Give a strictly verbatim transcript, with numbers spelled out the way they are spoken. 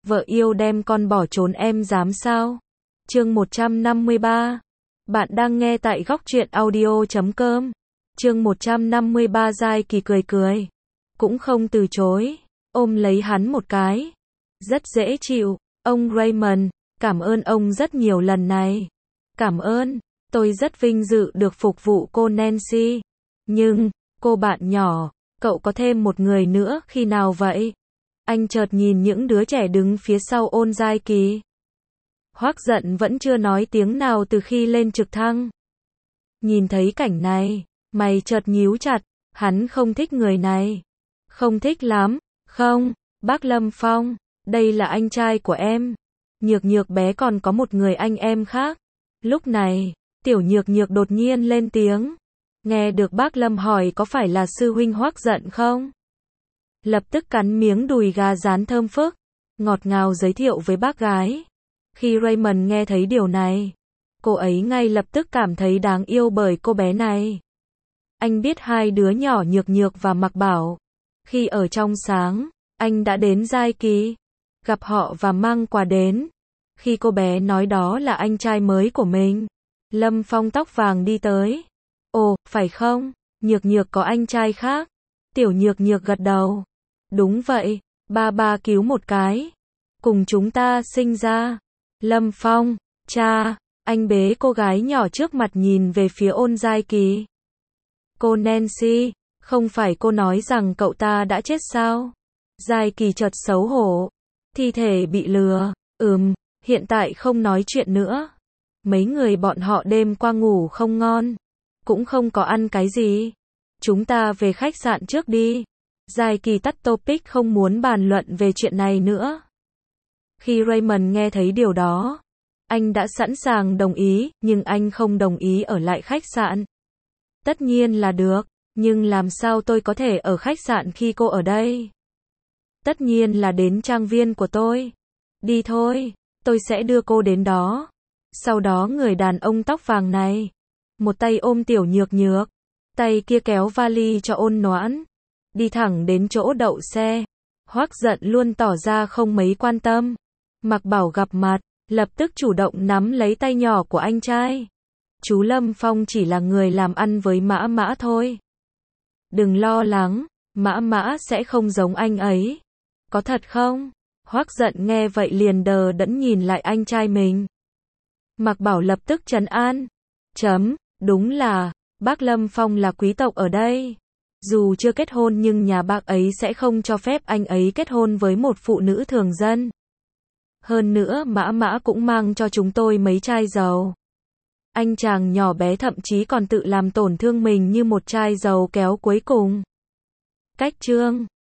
vợ yêu đem con bỏ trốn em dám sao? Chương một trăm năm mươi ba. Bạn đang nghe tại góc truyện audio chấm com. Chương một trăm năm mươi ba. Giai Kỳ cười cười, cũng không từ chối, ôm lấy hắn một cái. Rất dễ chịu, ông Raymond, cảm ơn ông rất nhiều lần này. Cảm ơn, tôi rất vinh dự được phục vụ cô Nancy. Nhưng, cô bạn nhỏ, cậu có thêm một người nữa khi nào vậy? Anh chợt nhìn những đứa trẻ đứng phía sau ôn Giai Kỳ. Hoắc Dận vẫn chưa nói tiếng nào từ khi lên trực thăng. Nhìn thấy cảnh này, mày chợt nhíu chặt, hắn không thích người này. Không thích lắm, không, bác Lâm Phong, đây là anh trai của em. Nhược Nhược bé còn có một người anh em khác. Lúc này, Tiểu Nhược Nhược đột nhiên lên tiếng. Nghe được bác Lâm hỏi có phải là sư huynh Hoắc Dận không? Lập tức cắn miếng đùi gà rán thơm phức, ngọt ngào giới thiệu với bác gái. Khi Raymond nghe thấy điều này, cô ấy ngay lập tức cảm thấy đáng yêu bởi cô bé này. Anh biết hai đứa nhỏ Nhược Nhược và Mặc Bảo. Khi ở trong sáng, anh đã đến Giai Kỳ, gặp họ và mang quà đến. Khi cô bé nói đó là anh trai mới của mình, Lâm Phong tóc vàng đi tới. Ồ, phải không? Nhược Nhược có anh trai khác. Tiểu Nhược Nhược gật đầu. Đúng vậy, ba ba cứu một cái. Cùng chúng ta sinh ra. Lâm Phong, cha, anh bế cô gái nhỏ trước mặt nhìn về phía ôn Giai Kỳ. Cô Nancy, không phải cô nói rằng cậu ta đã chết sao? Giai Kỳ chợt xấu hổ. Thi thể bị lừa, ừm, hiện tại không nói chuyện nữa. Mấy người bọn họ đêm qua ngủ không ngon, cũng không có ăn cái gì. Chúng ta về khách sạn trước đi. Giai Kỳ tắt topic không muốn bàn luận về chuyện này nữa. Khi Raymond nghe thấy điều đó, anh đã sẵn sàng đồng ý, nhưng anh không đồng ý ở lại khách sạn. Tất nhiên là được, nhưng làm sao tôi có thể ở khách sạn khi cô ở đây? Tất nhiên là đến trang viên của tôi. Đi thôi, tôi sẽ đưa cô đến đó. Sau đó người đàn ông tóc vàng này, một tay ôm Tiểu Nhược Nhược, tay kia kéo vali cho ôn Noãn, đi thẳng đến chỗ đậu xe. Hoắc Dận luôn tỏ ra không mấy quan tâm. Mặc Bảo gặp mặt, lập tức chủ động nắm lấy tay nhỏ của anh trai. Chú Lâm Phong chỉ là người làm ăn với Mã Mã thôi. Đừng lo lắng, Mã Mã sẽ không giống anh ấy. Có thật không? Hoắc Dận nghe vậy liền đờ đẫn nhìn lại anh trai mình. Mặc Bảo lập tức trấn an. Chấm, đúng là, bác Lâm Phong là quý tộc ở đây. Dù chưa kết hôn nhưng nhà bác ấy sẽ không cho phép anh ấy kết hôn với một phụ nữ thường dân. Hơn nữa Mã Mã cũng mang cho chúng tôi mấy chai dầu. Anh chàng nhỏ bé thậm chí còn tự làm tổn thương mình như một chai dầu kéo cuối cùng. Cách chương